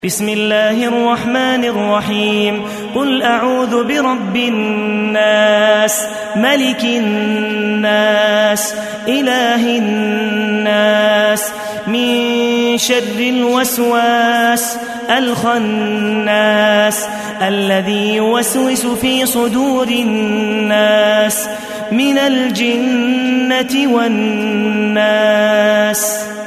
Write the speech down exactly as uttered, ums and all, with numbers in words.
بسم الله الرحمن الرحيم قل أعوذ برب الناس ملك الناس إله الناس من شر الوسواس الخناس الذي يوسوس في صدور الناس من الجنة والناس.